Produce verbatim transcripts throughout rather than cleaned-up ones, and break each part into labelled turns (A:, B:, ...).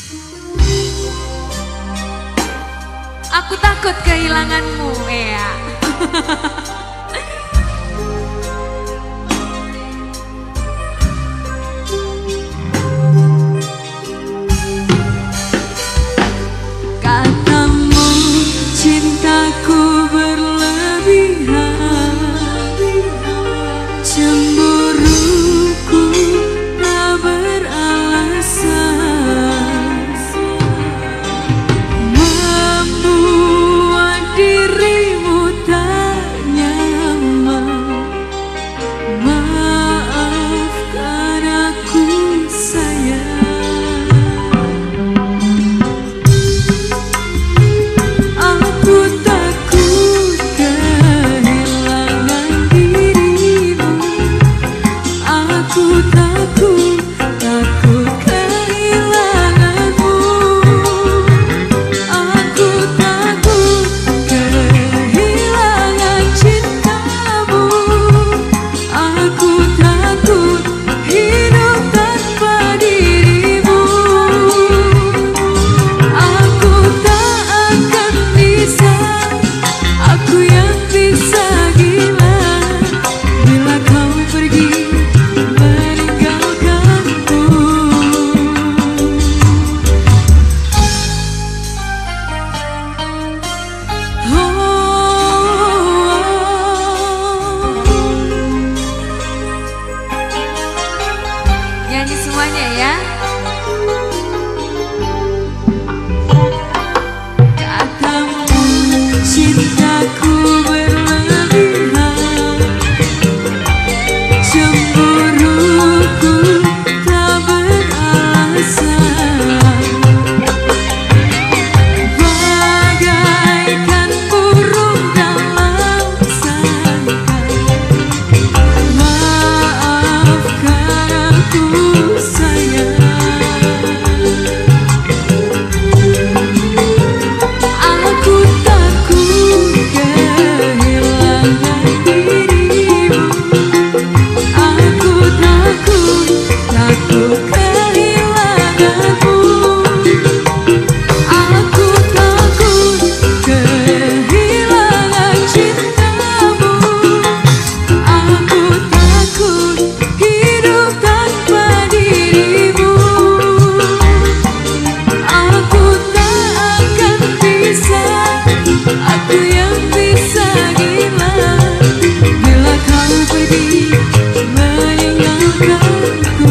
A: Aku takut kehilanganmu, ya.
B: Katamu cintaku berlebihan, cemburuku tak beralasan, membuat dirimu tak nyaman. Maafkan aku sayang. Aku takut kehilangan dirimu. Aku takut, takut kehilanganmu. Aku takut kehilangan cintamu. Aku takut hidup tanpa dirimu. Aku tak akan bisa, aku yang bisa gila bila kau pergi meninggalkanku.
A: Nyanyi semuanya ya.
B: Katamu cintaku berlebihan, cemburuku tak beralasan, bagaikan burung dalam sangkar. Maafkan aku sayang. Aku takut kehilangan dirimu. Aku takut, takut kehilanganmu. Aku takut kehilangan cintamu. Aku takut hidup tanpa dirimu. Aku tak akan bisa, aku yang bisa gila bila kau pergi meninggalkanku.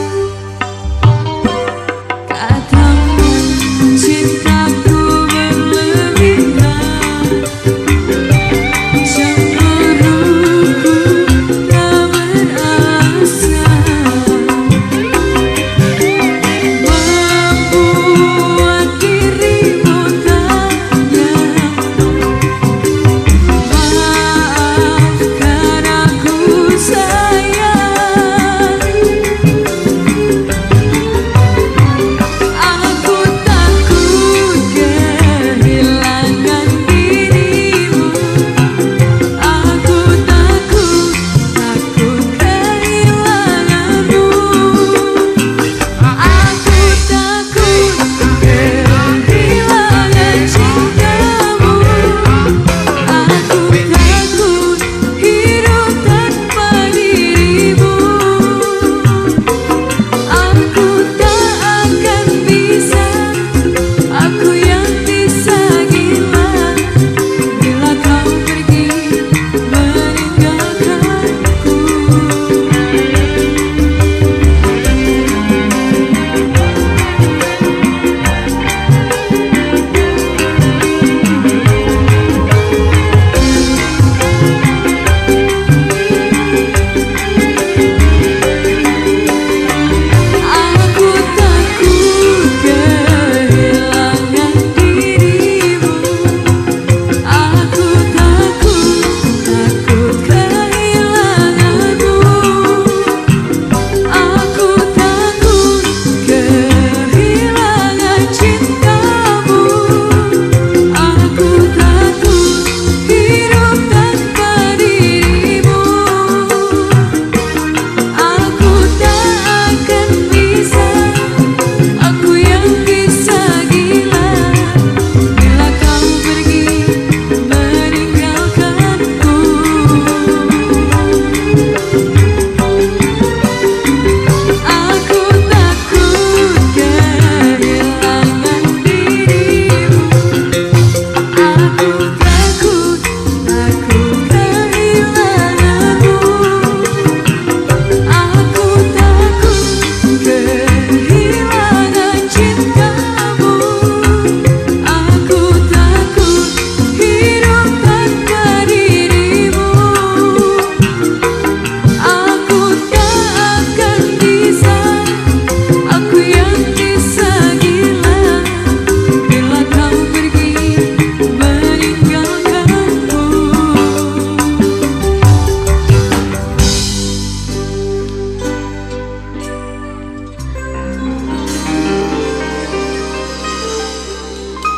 B: Katamu cintaku berlebihan,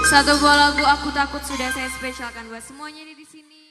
A: Satu buah lagu Aku Takut sudah saya spesialkan buat semuanya di sini.